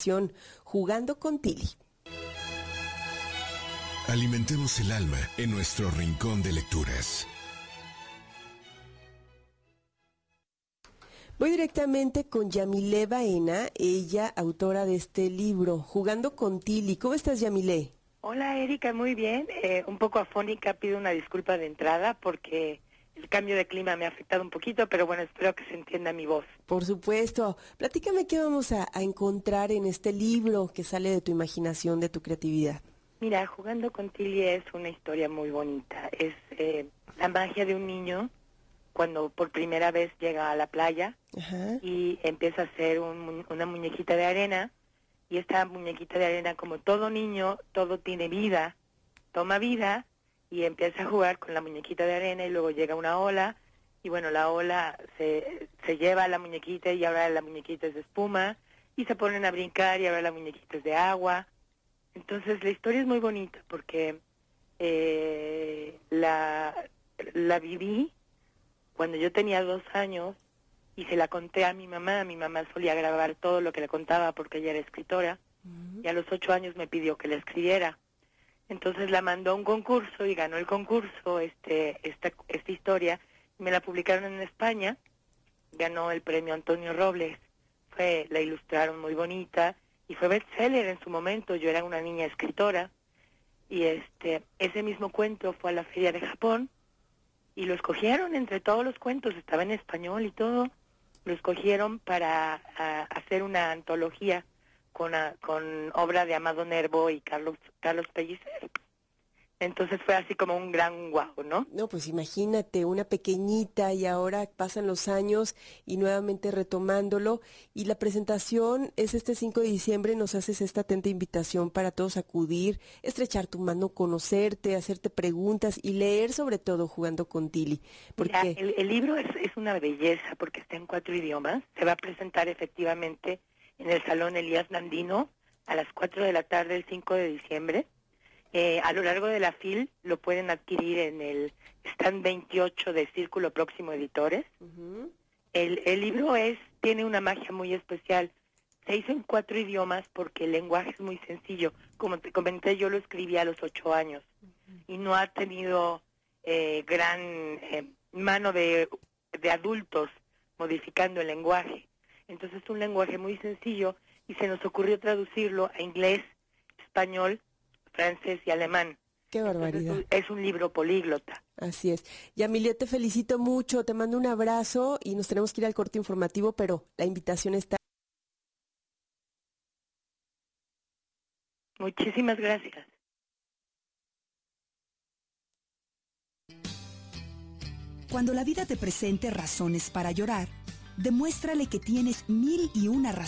Jugando con Tilly. Alimentemos el alma en nuestro rincón de lecturas. Voy directamente con Yamile Baena, ella autora de este libro, Jugando con Tilly. ¿Cómo estás, Yamile? Hola, Erika, muy bien. Un poco afónica, pido una disculpa de entrada porque el cambio de clima me ha afectado un poquito, pero bueno, espero que se entienda mi voz. Por supuesto. Platícame qué vamos a encontrar en este libro que sale de tu imaginación, de tu creatividad. Mira, Jugando con Tilly es una historia muy bonita. Es la magia de un niño cuando por primera vez llega a la playa. Ajá. Y empieza a hacer una muñequita de arena. Y esta muñequita de arena, como todo niño, todo tiene vida, toma vida y empieza a jugar con la muñequita de arena y luego llega una ola y bueno, la ola se lleva a la muñequita y ahora la muñequita es de espuma y se ponen a brincar y ahora la muñequita es de agua. Entonces la historia es muy bonita porque la viví cuando yo tenía 2 años y se la conté a mi mamá. Mi mamá solía grabar todo lo que le contaba porque ella era escritora y a los 8 años me pidió que la escribiera. Entonces la mandó a un concurso y ganó el concurso, esta historia, y me la publicaron en España, ganó el premio Antonio Robles, la ilustraron muy bonita y fue bestseller en su momento. Yo era una niña escritora y ese mismo cuento fue a la Feria de Japón y lo escogieron entre todos los cuentos, estaba en español y todo, lo escogieron para hacer una antología con obra de Amado Nervo y Carlos Pellicer. Entonces fue así como un gran guau, ¿no? No, pues imagínate, una pequeñita y ahora pasan los años y nuevamente retomándolo. Y la presentación es este 5 de diciembre, nos haces esta atenta invitación para todos acudir, estrechar tu mano, conocerte, hacerte preguntas y leer sobre todo Jugando con Tilly. Porque Mira, el libro es una belleza porque está en 4 idiomas. Se va a presentar efectivamente en el Salón Elías Nandino a las 4 de la tarde el 5 de diciembre. A lo largo de la FIL lo pueden adquirir en el stand 28 de Círculo Próximo Editores. Uh-huh. El libro tiene una magia muy especial. Se hizo en 4 idiomas porque el lenguaje es muy sencillo. Como te comenté, yo lo escribí a los 8 años y no ha tenido gran mano de adultos modificando el lenguaje. Entonces es un lenguaje muy sencillo y se nos ocurrió traducirlo a inglés, español, francés y alemán. ¡Qué barbaridad! Entonces, es un libro políglota. Así es. Yamile, te felicito mucho, te mando un abrazo y nos tenemos que ir al corte informativo, pero la invitación está. Muchísimas gracias. Cuando la vida te presente razones para llorar, demuéstrale que tienes 1001 razones